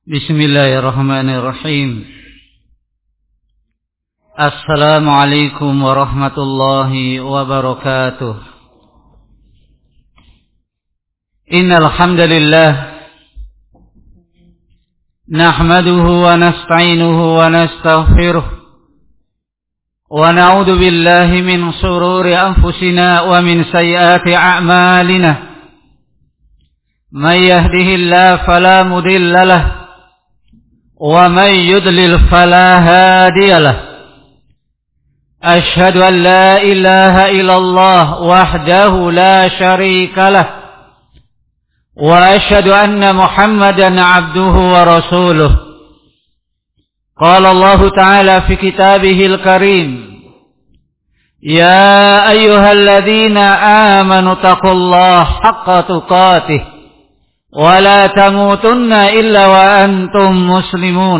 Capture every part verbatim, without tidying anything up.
Bismillahirrahmanirrahim. Assalamualaikum warahmatullahi wabarakatuh. Innal hamdalillah nahmaduhu wa nasta'inuhu wa nastaghfiruh wa na'udzu billahi min shururi anfusina wa min sayyiati a'malina. May yahdihillahu fala mudilla lahu ومن يضلل فلا هادي له أشهد أن لا إله إلا الله وحده لا شريك له وأشهد أن محمدا عبده ورسوله قال الله تعالى في كتابه الكريم يا أيها الذين آمنوا اتقوا الله حق تقاته ولا تموتن إلا وأنتم مسلمون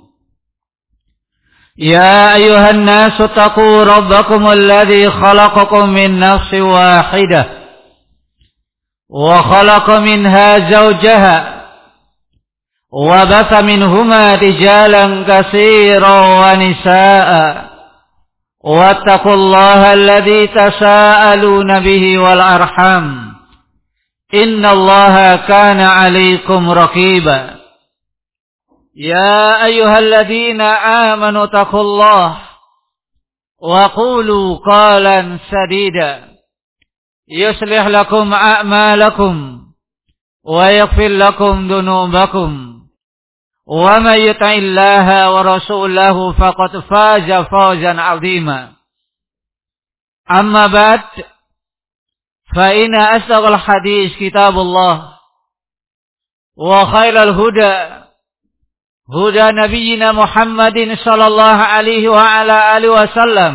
يا أيها الناس اتقوا ربكم الذي خلقكم من نفس واحدة وخلق منها زوجها وبث منهما رجالا كثيرا ونساء واتقوا الله الذي تساءلون به والأرحام إن الله كان عليكم رقيبا يا أيها الذين آمنوا اتقوا الله وقولوا قولا سديدا يصلح لكم أعمالكم ويغفر لكم ذنوبكم ومن يطع الله ورسوله فقد فاز فوزا عظيما أما بعد فإن أصدق الحديث كتاب الله وخير الهدى هدى نبينا محمد صلى الله عليه وعلى آله وسلم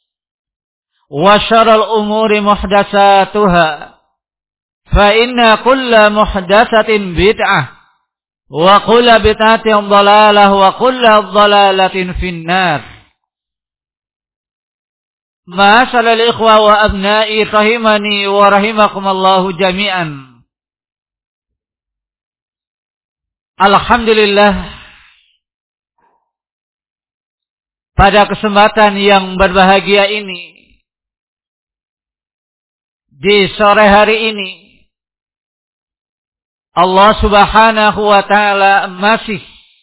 وشر الأمور محدثاتها فإن كل محدثة بدعة وكل بدعة ضلالة وكل ضلالة في النار. Ma'asyiral ikhwah wa abna'i rahimani wa rahimakumullahu jami'an. Alhamdulillah, pada kesempatan yang berbahagia ini, di sore hari ini, Allah Subhanahu wa ta'ala masih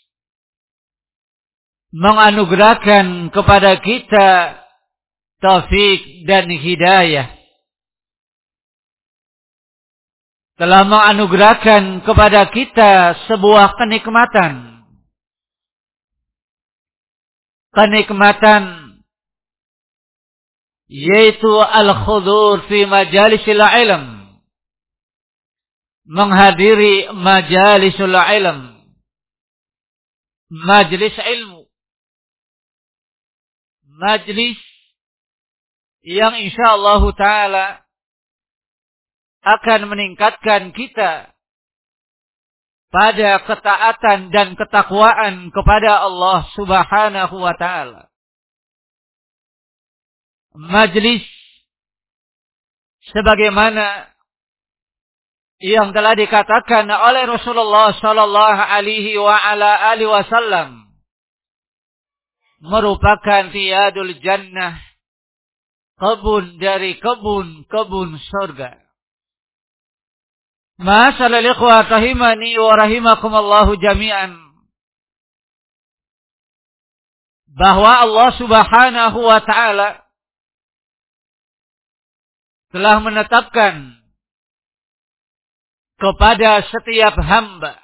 menganugerahkan kepada kita taufik dan hidayah, telah menganugerahkan kepada kita sebuah kenikmatan. Kenikmatan yaitu al-khudur fi majalisil ilm, menghadiri majalisul ilm, majlis ilmu, majlis yang insyaallah ta'ala akan meningkatkan kita pada ketaatan dan ketakwaan kepada Allah Subhanahu wa ta'ala. Majlis sebagaimana yang telah dikatakan oleh Rasulullah sallallahu alaihi wa ala alihi wasallam merupakan riyadul jannah, kebun dari kebun-kebun surga. Ma'asyiral ikhwah rahimani wa rahimakumullahu jami'an. Bahwa Allah Subhanahu wa ta'ala telah menetapkan kepada setiap hamba,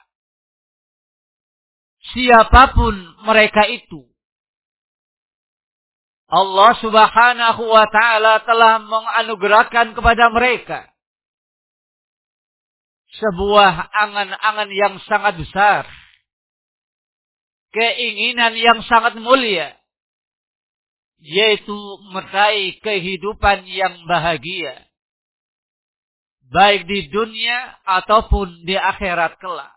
siapapun mereka itu, Allah Subhanahu wa ta'ala telah menganugerahkan kepada mereka sebuah angan-angan yang sangat besar, keinginan yang sangat mulia, yaitu meraih kehidupan yang bahagia, baik di dunia ataupun di akhirat kelak.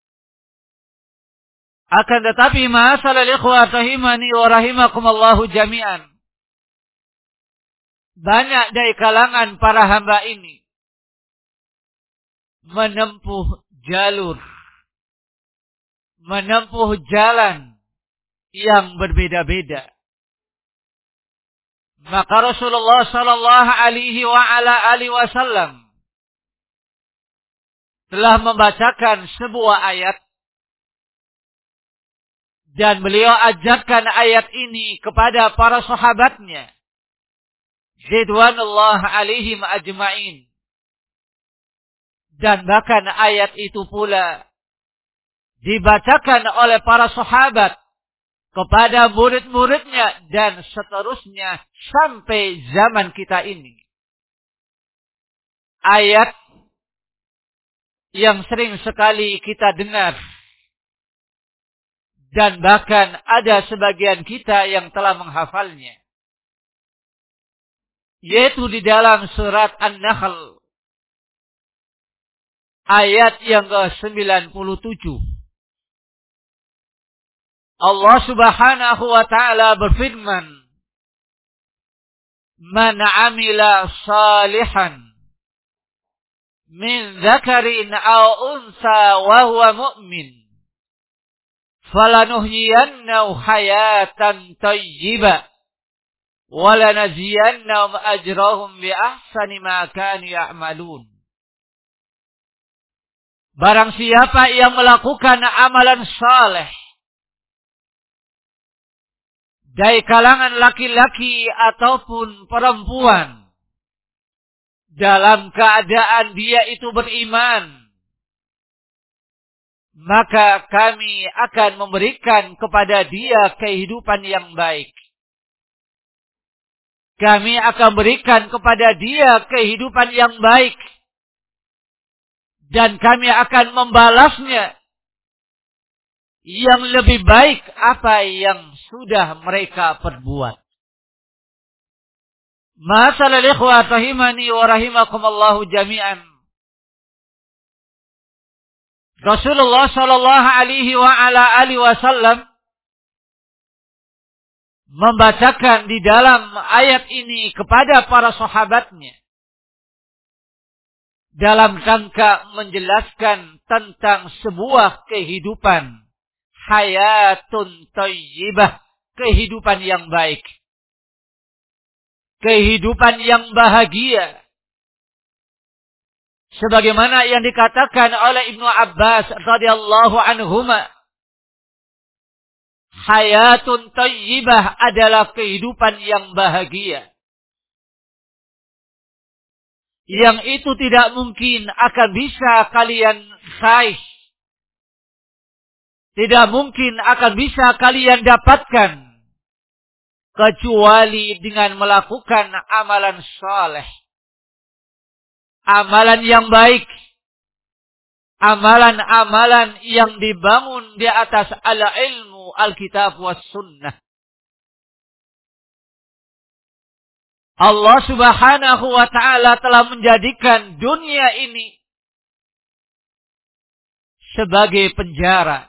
Akan tetapi ma'asyiral ikhwah rahimani wa rahimakumullahu jami'an, banyak dari kalangan para hamba ini menempuh jalur menempuh jalan yang berbeda-beda. Maka Rasulullah sallallahu alaihi wa ala alihi wasallam telah membacakan sebuah ayat dan beliau ajarkan ayat ini kepada para sahabatnya ridwanullah alaihim ajma'in. Dan bahkan ayat itu pula dibacakan oleh para sahabat kepada murid-muridnya dan seterusnya sampai zaman kita ini. Ayat yang sering sekali kita dengar dan bahkan ada sebagian kita yang telah menghafalnya, yaitu di dalam surat An-Nahl ayat yang ke sembilan puluh tujuh. Allah Subhanahu wa taala berfirman, "Man 'amila salihan min dzakarin aw unsa wa huwa mu'min, falanuhyiyannahu hayatan thayyibah wa lanajziyannahum ajrahum bi ahsani ma kanu ya'malun." Barang siapa yang melakukan amalan saleh dari kalangan laki-laki ataupun perempuan dalam keadaan dia itu beriman, maka kami akan memberikan kepada dia kehidupan yang baik. Kami akan berikan kepada dia kehidupan yang baik. Dan kami akan membalasnya yang lebih baik apa yang sudah mereka perbuat. Masalal ikhwah rahimani wa rahimakumullahu jami'an. Rasulullah sallallahu alaihi wa ala alihi wasallam membacakan di dalam ayat ini kepada para sahabatnya dalam rangka menjelaskan tentang sebuah kehidupan hayatun thayyibah, kehidupan yang baik, kehidupan yang bahagia. Sebagaimana yang dikatakan oleh Ibnu Abbas radhiyallahu anhuma, hayatun thayyibah adalah kehidupan yang bahagia, yang itu tidak mungkin akan bisa kalian raih, tidak mungkin akan bisa kalian dapatkan kecuali dengan melakukan amalan saleh, amalan yang baik, amalan-amalan yang dibangun di atas al-ilmu, al-kitab was sunnah. Allah Subhanahu wa ta'ala telah menjadikan dunia ini sebagai penjara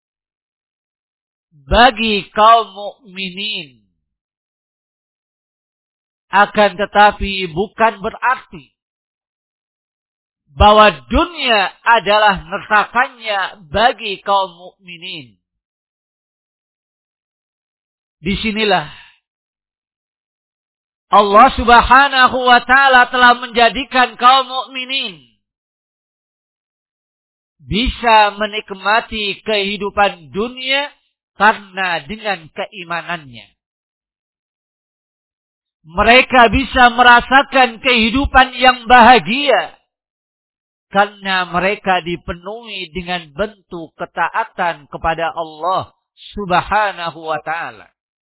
bagi kaum mukminin. Akan tetapi bukan berarti bahwa dunia adalah nerakanya bagi kaum mukminin. Disinilah Allah Subhanahu wa ta'ala telah menjadikan kaum mukminin bisa menikmati kehidupan dunia karena dengan keimanannya. Mereka bisa merasakan kehidupan yang bahagia karena mereka dipenuhi dengan bentuk ketaatan kepada Allah Subhanahu wa ta'ala.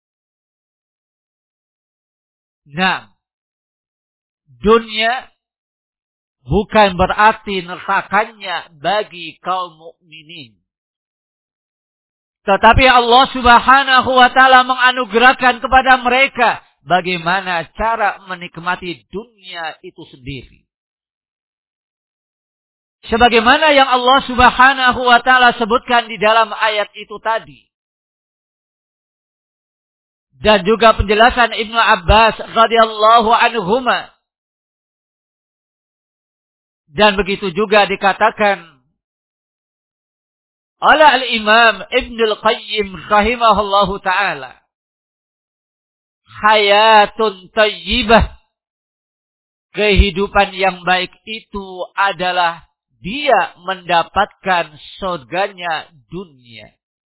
Nah, dunia bukan berarti nerakanya bagi kaum mukminin. Tetapi Allah Subhanahu wa ta'ala menganugerahkan kepada mereka bagaimana cara menikmati dunia itu sendiri. Sebagaimana yang Allah Subhanahu wa ta'ala sebutkan di dalam ayat itu tadi. Dan juga penjelasan Ibnu Abbas radhiyallahu anhuma. Dan begitu juga dikatakan oleh Al-Imam Ibnul Qayyim rahimahullahu ta'ala. Hayatun thayyibah. Kehidupan yang baik itu adalah dia mendapatkan surganya dunia.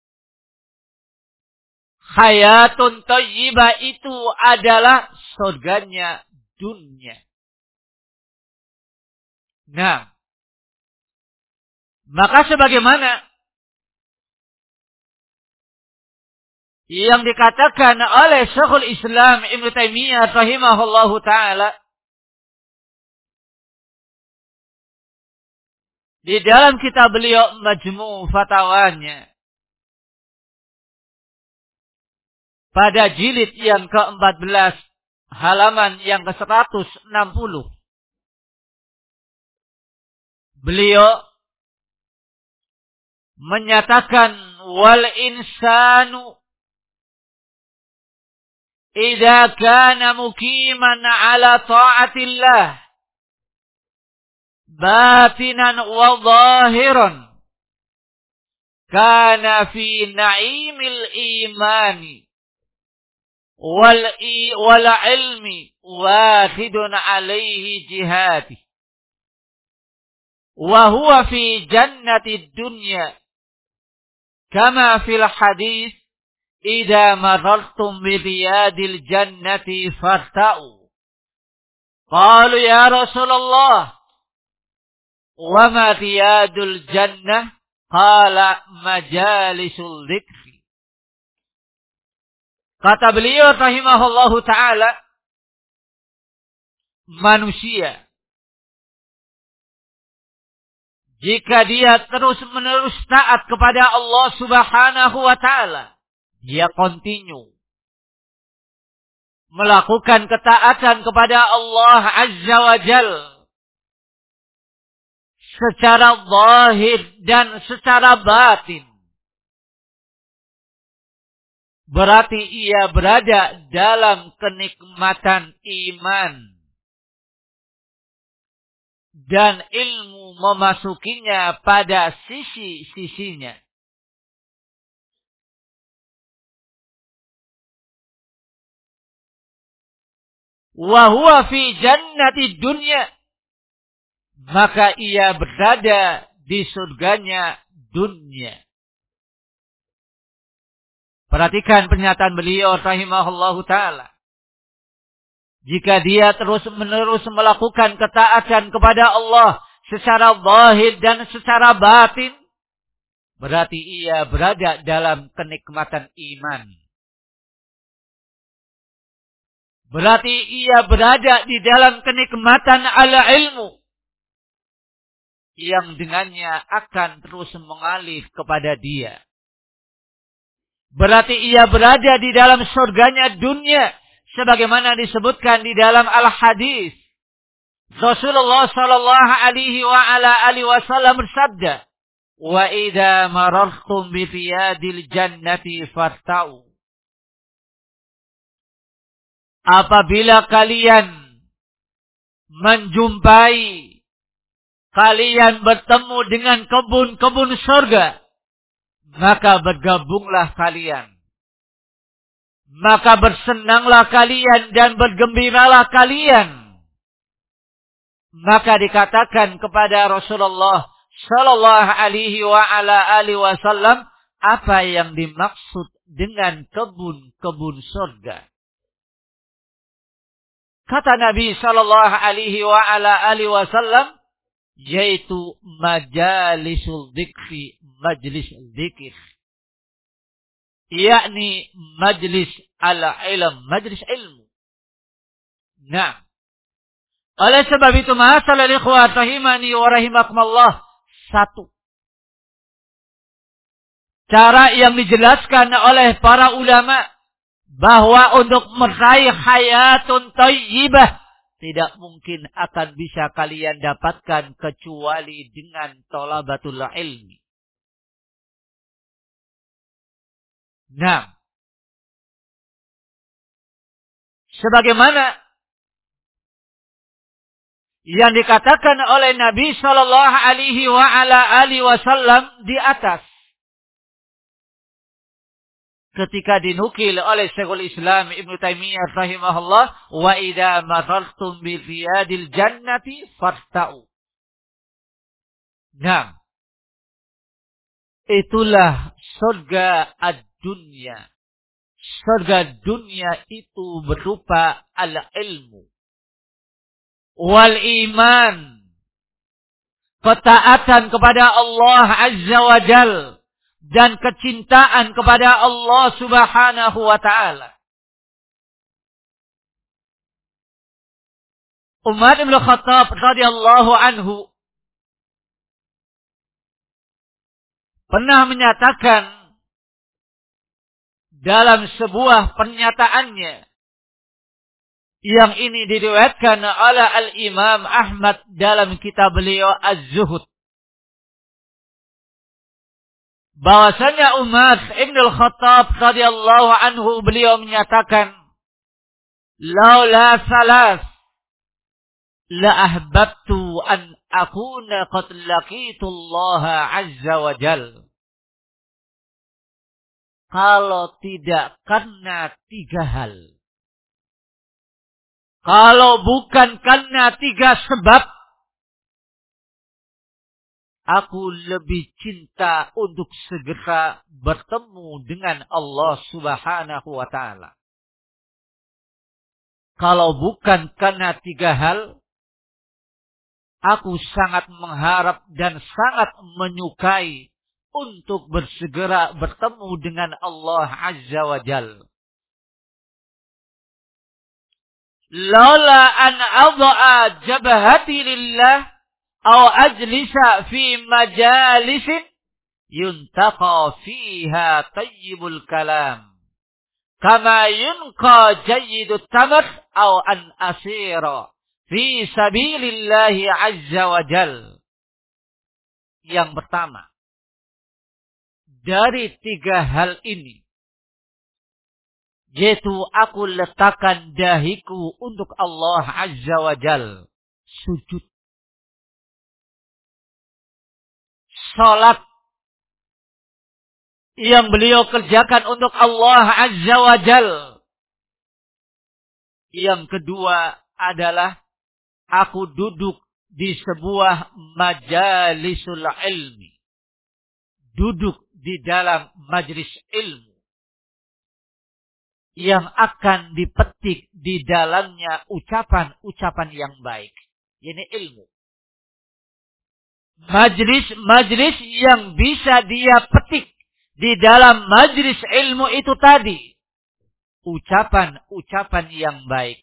Hayatun thayyibah itu adalah surganya dunia. Nah, maka sebagaimana yang dikatakan oleh Syekhul Islam Ibnu Taimiyah rahimahullahu taala di dalam kitab beliau Majmu' Fatawanya pada jilid yang keempat belas halaman yang ke seratus enam puluh, beliau menyatakan wal insanu idza kana muqiman ala ta'atillah batinan wa zahiran kana fi na'imil imani wal i wal ilmi wahidun alaihi jihadi wa huwa fi jannati dunya kama fil hadis idza marartum bi riyadil jannati farta'u. Qalu ya Rasulullah wa ma riyadul jannah? Qala majalisul dzikri. Kata beliau rahimahullahu taala, manusia jika dia terus-menerus taat kepada Allah Subhanahu wa taala, dia kontinu melakukan ketaatan kepada Allah Azza wa Jal secara zahir dan secara batin. Berarti ia berada dalam kenikmatan iman dan ilmu memasukinya pada sisi-sisinya. Wa huwa fi jannati dunya, maka ia berada di surganya dunia. Perhatikan pernyataan beliau rahimahullahu taala. Jika dia terus-menerus melakukan ketaatan kepada Allah secara zahir dan secara batin, berarti ia berada dalam kenikmatan iman. Berarti ia berada di dalam kenikmatan ala ilmu yang dengannya akan terus mengalir kepada dia. Berarti ia berada di dalam surganya dunia sebagaimana disebutkan di dalam al-hadis. Rasulullah sallallahu alaihi wa ala alihi wasallam bersabda, "Wa idza marartum bi riyadil jannati farta'u." Apabila kalian menjumpai, kalian bertemu dengan kebun-kebun surga, maka bergabunglah kalian. Maka bersenanglah kalian dan bergembiralah kalian. Maka dikatakan kepada Rasulullah sallallahu alaihi wa ala alihi wasallam, apa yang dimaksud dengan kebun-kebun surga? Kata Nabi sallallahu alaihi wa ala alihi wasallam, yaitu majalisul dzikri, majlis dzikir. Yakni majlis al-ilm, majlis ilmu. Nah, oleh sebab itu ma'asal ikhwah rahimani wa rahimakumullah, satu cara yang dijelaskan oleh para ulama bahwa untuk meraih hayatun thayyibah tidak mungkin akan bisa kalian dapatkan kecuali dengan thalabatul ilmi. Nah, sebagaimana yang dikatakan oleh Nabi sallallahu alaihi wa ala alihi wasallam di atas, ketika dinukil oleh Syekhul Islam Ibnu Taimiyah rahimahullah, wa idza marartum bi riyadil jannati farta'u. Nah, itulah surga ad-dunya. Surga dunia itu berupa al-ilmu wal iman, ketaatan kepada Allah Azza wa Jal, dan kecintaan kepada Allah Subhanahu wa Ta'ala. Umar bin Khattab radhiyallahu anhu pernah menyatakan dalam sebuah pernyataannya, yang ini diriwayatkan oleh Al-Imam Ahmad dalam kitab beliau Az-Zuhud, bahwasanya Umar bin Khattab radhiyallahu anhu beliau menyatakan, laula salas la ahbabtu an akuna qad laqitu Allah azza wa jalla. Kalau tidak karena tiga hal, kalau bukan karena tiga sebab, aku lebih cinta untuk segera bertemu dengan Allah Subhanahu wa Ta'ala. Kalau bukan karena tiga hal, aku sangat mengharap dan sangat menyukai untuk bersegera bertemu dengan Allah Azza wa Jal. Laula an adha'a jabhati lillah aw ajlisa fi majalisin yuntaqa fiha tayyibul kalam kama yunqa jayyidut tamr aw an asira fi sabilillahi Azza wa Jal. Yang pertama, dari tiga hal ini, yaitu aku letakkan dahiku untuk Allah Azza wa Jal, sujud, salat yang beliau kerjakan untuk Allah Azza wa Jal. Yang kedua adalah aku duduk di sebuah majalisul ilmi, duduk di dalam majlis ilmu yang akan dipetik di dalamnya ucapan-ucapan yang baik. Ini ilmu. Majlis-majlis yang bisa dia petik di dalam majlis ilmu itu tadi, ucapan-ucapan yang baik.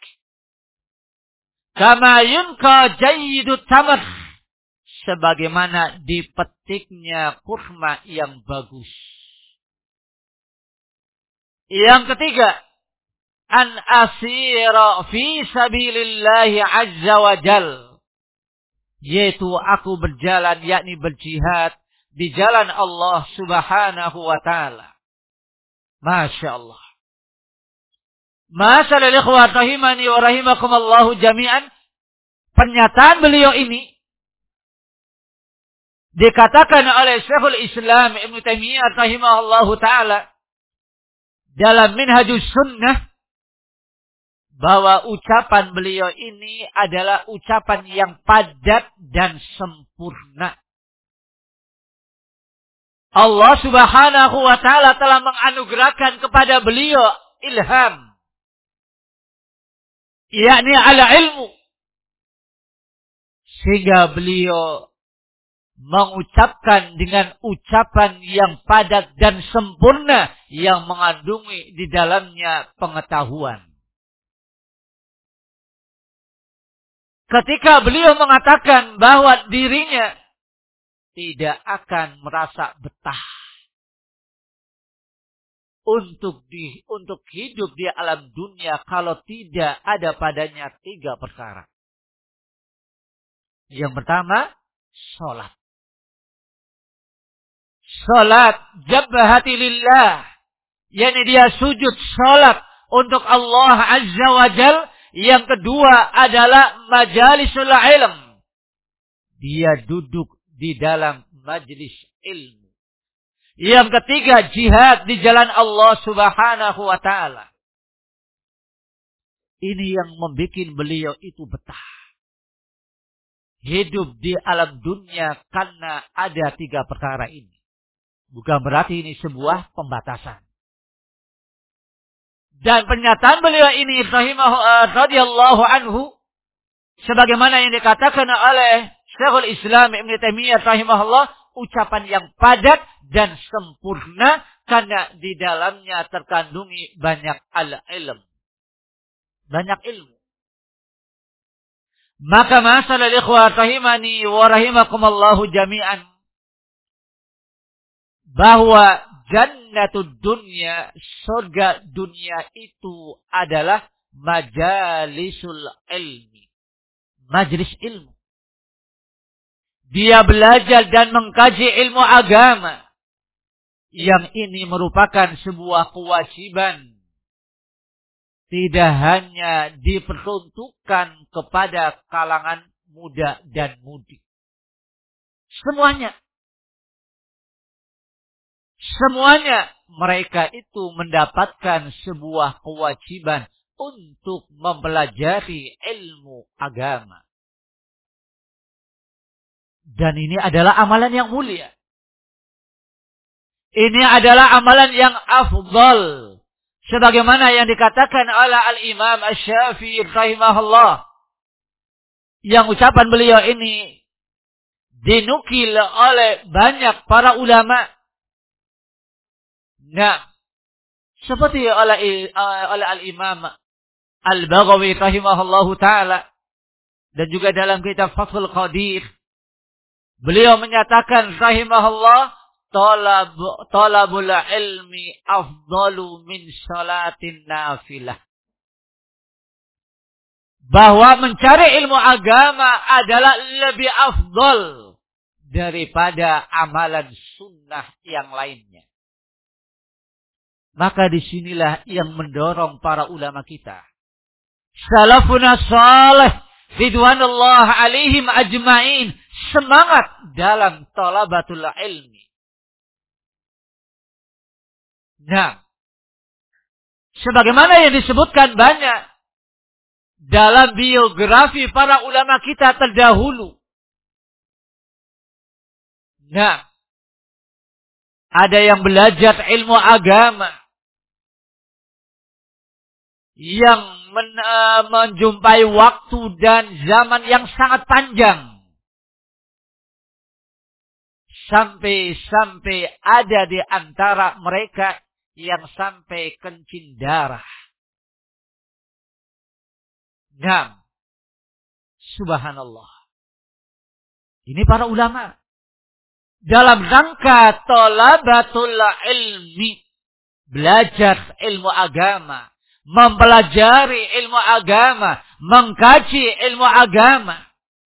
Kama yunqa jayyidut tamr, sebagaimana dipetiknya kurma yang bagus. Yang ketiga, an asira fi sabilillahi azza wa jal, yaitu aku berjalan, yakni berjihad di jalan Allah Subhanahu wa Ta'ala. Masya Allah. Masyaallah ikhwat rahimani wa rahimakumullahu jami'an. Pernyataan beliau ini dikatakan oleh Syekhul Islam Ibnu Taimiyah rahimahullahu taala dalam Minhajus Sunnah, bahwa ucapan beliau ini adalah ucapan yang padat dan sempurna. Allah Subhanahu wa taala telah menganugerahkan kepada beliau ilham, yakni ala ilmu, sehingga beliau mengucapkan dengan ucapan yang padat dan sempurna yang mengandungi di dalamnya pengetahuan. Ketika beliau mengatakan bahwa dirinya tidak akan merasa betah untuk di untuk hidup di alam dunia kalau tidak ada padanya tiga perkara. Yang pertama, salat. Salat jabhati lillah, yakni dia sujud salat untuk Allah Azza wa Jal. Yang kedua adalah majalisul ilm, dia duduk di dalam majlis ilmu. Yang ketiga, jihad di jalan Allah Subhanahu wa ta'ala. Ini yang membuat beliau itu betah. Hidup di alam dunia karena ada tiga perkara ini. Bukan berarti ini sebuah pembatasan. Dan pernyataan beliau ini rahimahu radhiyallahu anhu sebagaimana yang dikatakan oleh Syekhul Islam Ibnu Taimiyah rahimahullah, ucapan yang padat dan sempurna karena di dalamnya terkandungi banyak al-ilm. Banyak ilmu. Maka masalah ikhwah rahimani wa rahimakumullahu jami'an, bahwa jannatud dunya, surga dunia itu adalah majalisul ilmi. Majlis ilmu. Dia belajar dan mengkaji ilmu agama. Yang ini merupakan sebuah kewajiban. Tidak hanya diperuntukkan kepada kalangan muda dan mudi. Semuanya. Semuanya mereka itu mendapatkan sebuah kewajiban untuk mempelajari ilmu agama. Dan ini adalah amalan yang mulia. Ini adalah amalan yang afdal. Sebagaimana yang dikatakan oleh Al-Imam Asy-Syafi'i rahimahullah. Yang ucapan beliau ini dinukil oleh banyak para ulama. Nah, seperti oleh, oleh Al-Imam Al-Baghawi rahimahullahu ta'ala. Dan juga dalam kitab Fathul Qadir. Beliau menyatakan rahimahullah, talab talabul ilmi afdalu min salatin nafilah. Bahwa mencari ilmu agama adalah lebih afdal daripada amalan sunnah yang lainnya. Maka disinilah yang mendorong para ulama kita. Salafuna salih ridwanullah alaihim ajma'in, semangat dalam talabatul ilmi. Nah, sebagaimana yang disebutkan banyak dalam biografi para ulama kita terdahulu. Nah, ada yang belajar ilmu agama yang men, uh, menjumpai waktu dan zaman yang sangat panjang. Sampai-sampai ada di antara mereka yang sampai kencing darah. Nah, subhanallah. Ini para ulama. Dalam rangka talabatul ilmi. Belajar ilmu agama. Mempelajari ilmu agama. Mengkaji ilmu agama.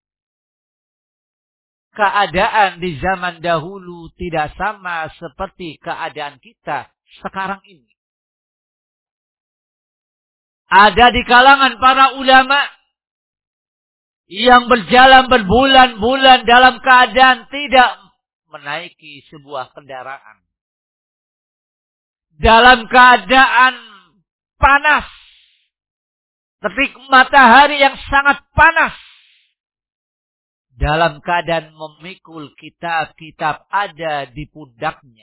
Keadaan di zaman dahulu tidak sama seperti keadaan kita sekarang ini. Ada di kalangan para ulama yang berjalan berbulan-bulan dalam keadaan tidak menaiki sebuah kendaraan. Dalam keadaan panas. Terik matahari yang sangat panas. Dalam keadaan memikul kitab-kitab ada di pundaknya.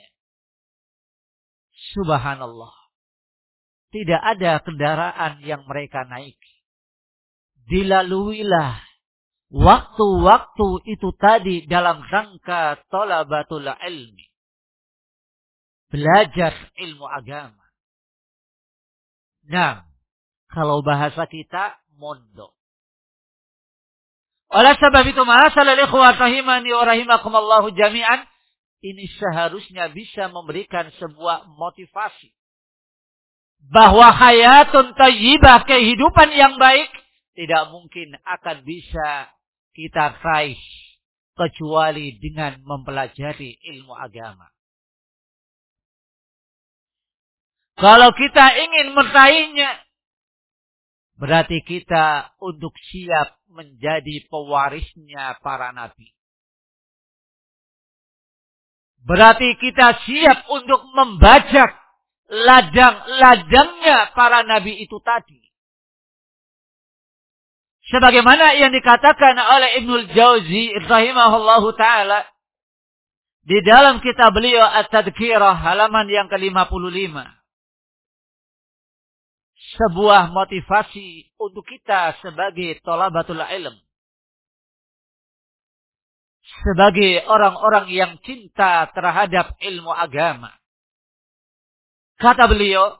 Subhanallah. Tidak ada kendaraan yang mereka naiki. Dilaluilah waktu-waktu itu tadi dalam rangka talabatul ilmi. Belajar ilmu agama. Nah, kalau bahasa kita mondok. Oleh sebab itu, ma'asal al-ikhwah rahimani wa rahimakumullahu jami'an, ini seharusnya bisa memberikan sebuah motivasi. Bahwa hayatun thayyibah, kehidupan yang baik, tidak mungkin akan bisa kita raih kecuali dengan mempelajari ilmu agama. Kalau kita ingin meraihnya, berarti kita untuk siap menjadi pewarisnya para nabi. Berarti kita siap untuk membajak ladang-ladangnya para nabi itu tadi. Sebagaimana yang dikatakan oleh Ibnul Jauzi rahimahullahu ta'ala di dalam kitab beliau At-Tadhkirah halaman yang ke lima puluh lima. Sebuah motivasi untuk kita sebagai thalabatul ilm. Sebagai orang-orang yang cinta terhadap ilmu agama. Kata beliau,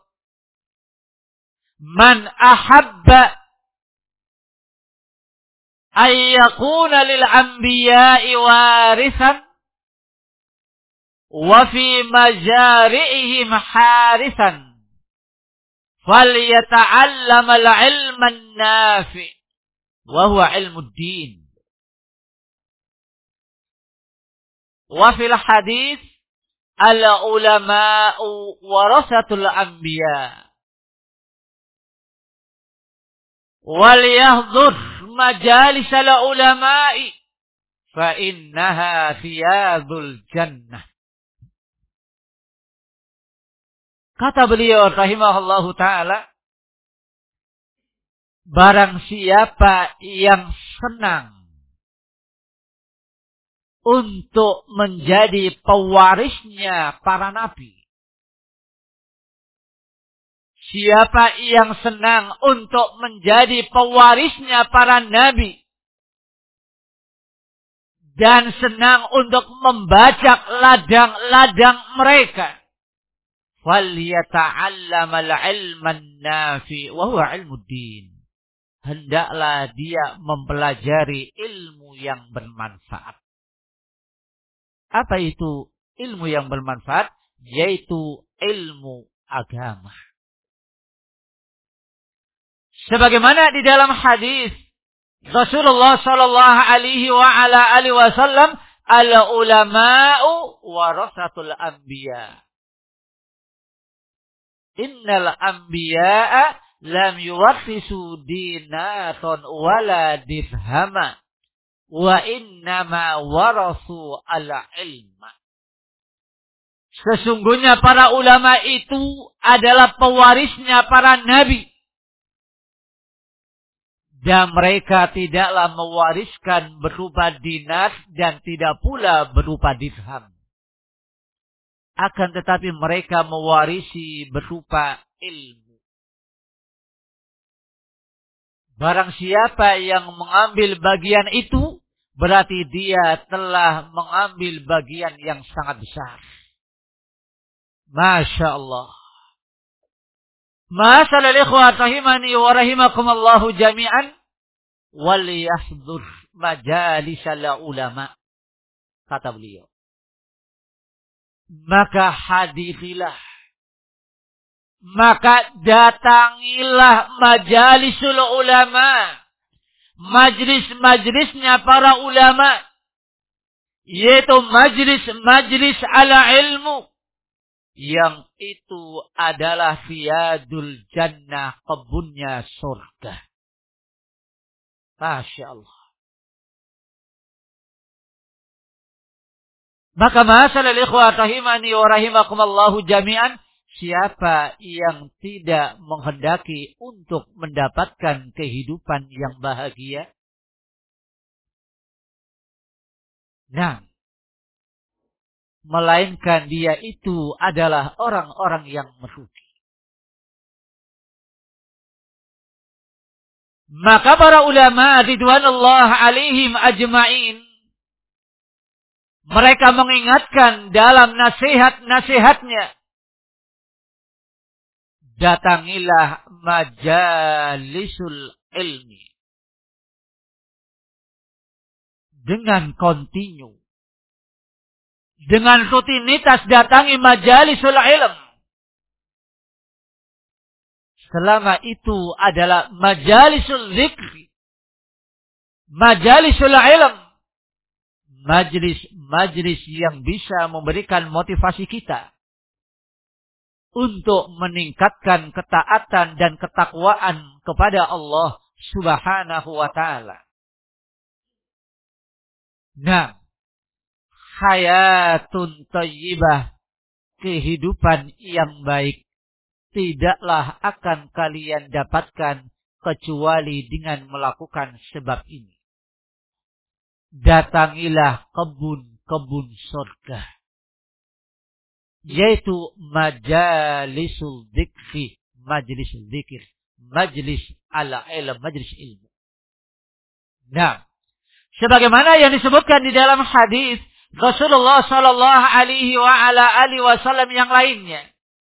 Man ahabba ayyakuna lil anbiya'i warisan wa fi majari'ihim harisan falyata'allam al-'ilma an-nafi' wa huwa 'ilmud din. Wa fil hadis al-ulama'u warasatul anbiya' wal yahdhur majalis al-ulama'i fa innaha thiyadul jannah. Kata beliau rahimahullahu ta'ala, barang siapa yang senang untuk menjadi pewarisnya para nabi, siapa yang senang untuk menjadi pewarisnya para nabi dan senang untuk membajak ladang-ladang mereka, falyata'allamal 'ilman nafi' wa huwa 'ilmud din. Hendaklah dia mempelajari ilmu yang bermanfaat. Apa itu ilmu yang bermanfaat? Yaitu ilmu agama. Sebagaimana di dalam hadis Rasulullah sallallahu alaihi wa ala alihi wasallam, al-ulama'u warasatul anbiya. Innal anbiya'a lam yuwarrisu dinatan wala dirhama wa innama warasu al-ilma. Sesungguhnya para ulama itu adalah pewarisnya para nabi. Dan mereka tidaklah mewariskan berupa dinar dan tidak pula berupa dirham. Akan tetapi mereka mewarisi berupa ilmu. Barang siapa yang mengambil bagian itu, berarti dia telah mengambil bagian yang sangat besar. Masya Allah. Masalal ikhwat rahimani wa rahimakumullahu jami'an, wal yahdhur majalisal ulama. Kata beliau, maka hadirilah, maka datangilah majalisul ulama, majlis-majlisnya para ulama, yaitu majlis-majlis ala ilmu, yang itu adalah riyadul jannah, kebunnya surga. Masya Allah. Maka masalah ikhwah rahimani wa rahimakumullahu jami'an, siapa yang tidak menghendaki untuk mendapatkan kehidupan yang bahagia, nah, melainkan dia itu adalah orang-orang yang merugi. Maka para ulama ridwanullah alaihim ajma'in, mereka mengingatkan dalam nasihat-nasihatnya, datangilah majalisul ilmi dengan kontinu, dengan rutinitas datangi majalisul ilm. Selama itu adalah majalisul zikri, majalisul ilm, majlis-majlis yang bisa memberikan motivasi kita untuk meningkatkan ketaatan dan ketakwaan kepada Allah Subhanahu wa ta'ala. Nah, hayatun thayyibah, kehidupan yang baik, tidaklah akan kalian dapatkan kecuali dengan melakukan sebab ini. Datangilah kebun-kebun surga, yaitu majalisul dzikri, majlis zikir, majlis ala ilm, majlis ilmu. Nah, sebagaimana yang disebutkan di dalam hadis Rasulullah sallallahu alaihi wa ala alihi wasallam yang lainnya,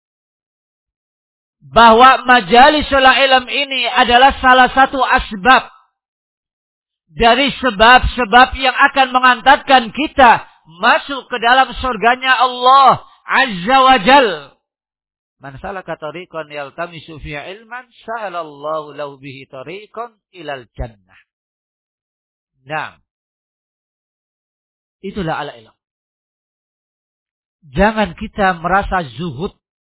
bahwa majalisul ilm ini adalah salah satu asbab dari sebab-sebab yang akan mengantarkan kita masuk ke dalam surganya Allah Azza wa Jal. Man salaka tariqan yaltamisu fi ilman sa'alallahu lahu bihi tariqan ilal jannah. Nah, itulah ala ilm. Jangan kita merasa zuhud.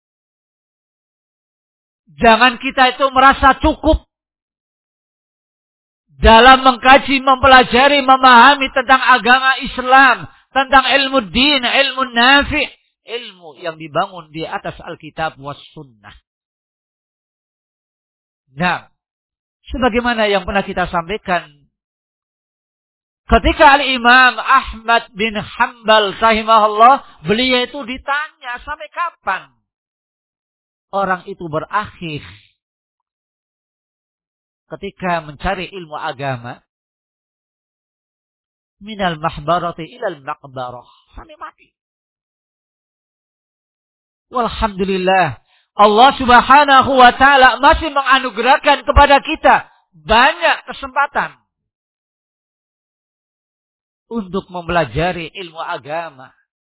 Jangan kita itu merasa cukup dalam mengkaji, mempelajari, memahami tentang agama Islam, tentang ilmu din, ilmu nafi', ilmu yang dibangun di atas Alkitab was sunnah. Nah, sebagaimana yang pernah kita sampaikan, ketika Al-Imam Ahmad bin Hanbal rahimahullah, beliau itu ditanya sampai kapan orang itu berakhir ketika mencari ilmu agama, minal mahbarati ilal maqbarah, sampai mati. Walhamdulillah, Allah subhanahu wa ta'ala masih menganugerahkan kepada kita banyak kesempatan untuk mempelajari ilmu agama.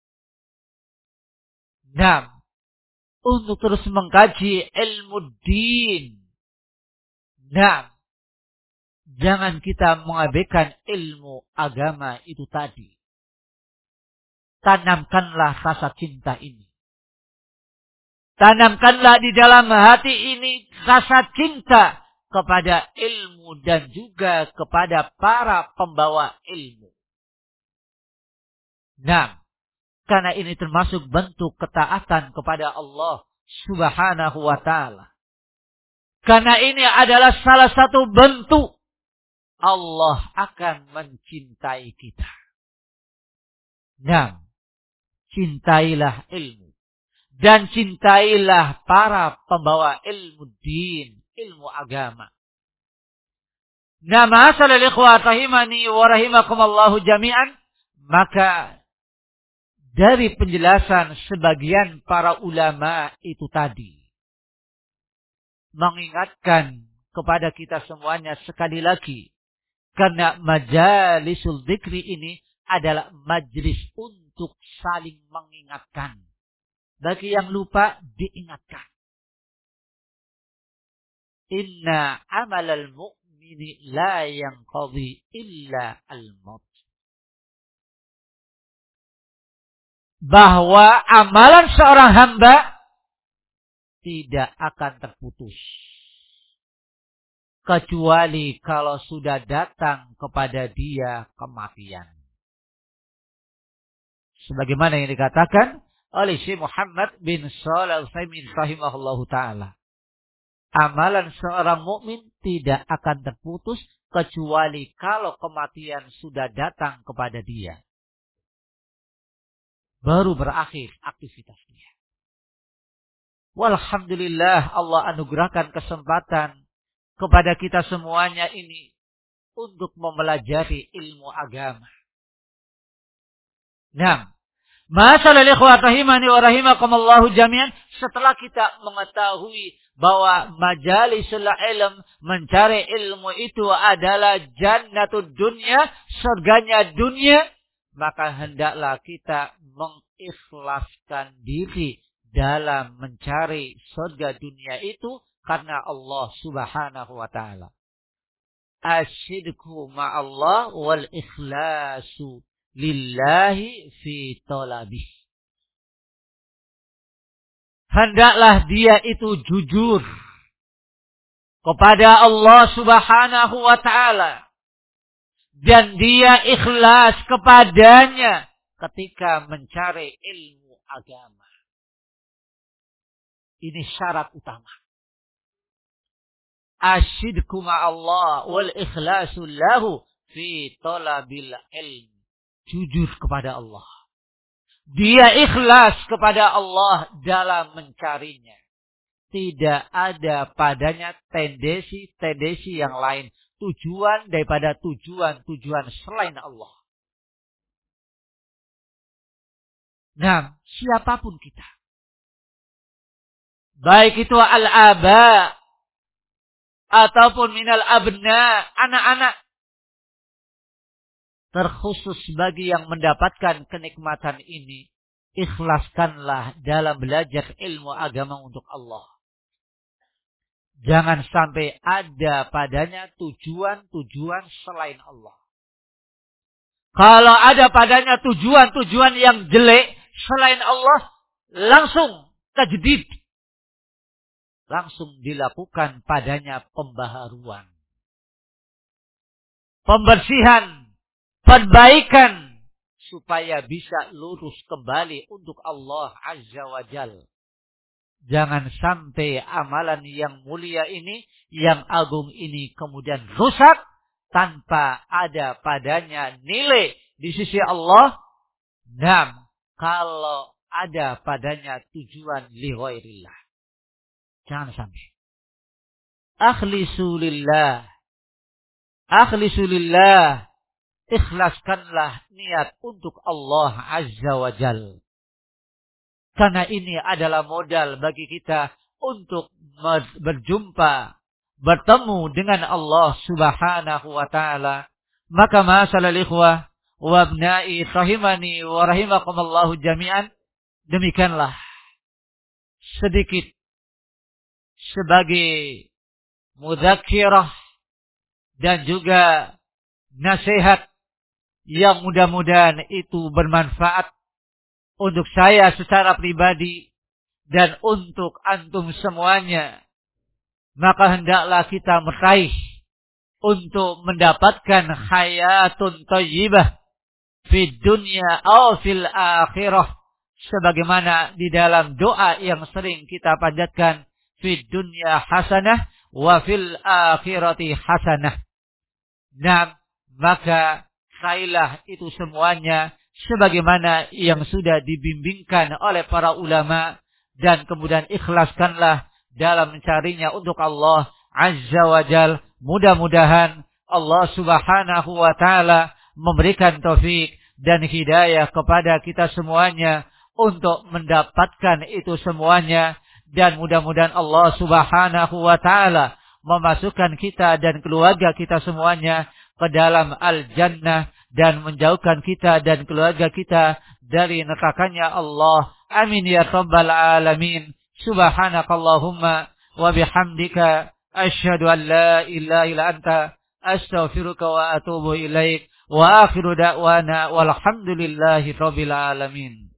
Nah, untuk terus mengkaji ilmu din. Nah, jangan kita mengabaikan ilmu agama itu tadi. Tanamkanlah rasa cinta ini. Tanamkanlah di dalam hati ini rasa cinta kepada ilmu dan juga kepada para pembawa ilmu. Nah, karena ini termasuk bentuk ketaatan kepada Allah Subhanahu wa ta'ala. Karena ini adalah salah satu bentuk Allah akan mencintai kita. Nah, cintailah ilmu. Dan cintailah para pembawa ilmu din, ilmu agama. Nah, ma'asalil ikhwah rahimani wa rahimakumullahu jami'an. Maka dari penjelasan sebagian para ulama itu tadi, mengingatkan kepada kita semuanya sekali lagi, karena majalisul dzikri ini adalah majlis untuk saling mengingatkan. Bagi yang lupa, diingatkan. Inna amalal mu'mini la yanqadhi illa al-maut. Bahwa amalan seorang hamba tidak akan terputus, kecuali kalau sudah datang kepada dia kematian. Sebagaimana yang dikatakan oleh Syekh Muhammad bin Shalih Al-Utsaimin rahimahullahu taala, amalan seorang mukmin tidak akan terputus kecuali kalau kematian sudah datang kepada dia, baru berakhir aktivitasnya. Walhamdulillah, Allah anugerahkan kesempatan kepada kita semuanya ini untuk mempelajari ilmu agama. Nah, masalah ikhwah rahimani wa rahimakumullahu jami'an, setelah kita mengetahui bahwa majalisul ilm, mencari ilmu itu adalah jannatud dunya, surganya dunia, maka hendaklah kita mengikhlaskan diri dalam mencari surga dunia itu karena Allah Subhanahu wa ta'ala. Asyidku ma'allah wal ikhlasu lillahi fi talabih. Hendaklah dia itu jujur kepada Allah Subhanahu wa ta'ala, dan dia ikhlas kepadanya ketika mencari ilmu agama. Ini syarat utama. Asyidku ma'allah wal ikhlasu lahu fi talabil ilm. Jujur kepada Allah. Dia ikhlas kepada Allah dalam mencarinya. Tidak ada padanya tendensi-tendensi yang lain. Tujuan daripada tujuan-tujuan selain Allah. Nah, siapapun kita. Baik itu al-aba ataupun minal abna, anak-anak. Terkhusus bagi yang mendapatkan kenikmatan ini, ikhlaskanlah dalam belajar ilmu agama untuk Allah. Jangan sampai ada padanya tujuan-tujuan selain Allah. Kalau ada padanya tujuan-tujuan yang jelek selain Allah, langsung tajdid. Langsung dilakukan padanya pembaharuan. Pembersihan, perbaikan. Supaya bisa lurus kembali untuk Allah Azza wa Jal. Jangan sampai amalan yang mulia ini, yang agung ini kemudian rusak. Tanpa ada padanya nilai di sisi Allah. Dan kalau ada padanya tujuan li ghairillah. Jangan sampai. Akhlisu lillah. Akhlisu lillah. Ikhlaskanlah niat untuk Allah Azza wa Jal. Karena ini adalah modal bagi kita untuk berjumpa, bertemu dengan Allah Subhanahu wa ta'ala. Maka ma'asalal ikhwah wa abna'i rahimani wa rahimakumullahu jami'an. Demikianlah sedikit sebagai mudzakirah dan juga nasihat yang mudah-mudahan itu bermanfaat untuk saya secara pribadi dan untuk antum semuanya. Maka hendaklah kita meraih untuk mendapatkan hayatun thayyibah fi dunya aw fil akhirah, sebagaimana di dalam doa yang sering kita panjatkan, fi dunya hasanah wa fil akhirati hasanah. Nah, maka kailah itu semuanya sebagaimana yang sudah dibimbingkan oleh para ulama, dan kemudian ikhlaskanlah dalam mencarinya untuk Allah Azza wa Jal. Mudah-mudahan Allah Subhanahu wa ta'ala memberikan taufik dan hidayah kepada kita semuanya untuk mendapatkan itu semuanya, dan mudah-mudahan Allah Subhanahu wa ta'ala memasukkan kita dan keluarga kita semuanya ke dalam al-jannah dan menjauhkan kita dan keluarga kita dari nerakanya Allah. Amin ya rabbal alamin. Subhanakallahumma wa bihamdika asyhadu an la ilaha illa anta astaghfiruka wa atubu ilaik. Wa akhiru da'wana walhamdulillahi rabbil alamin.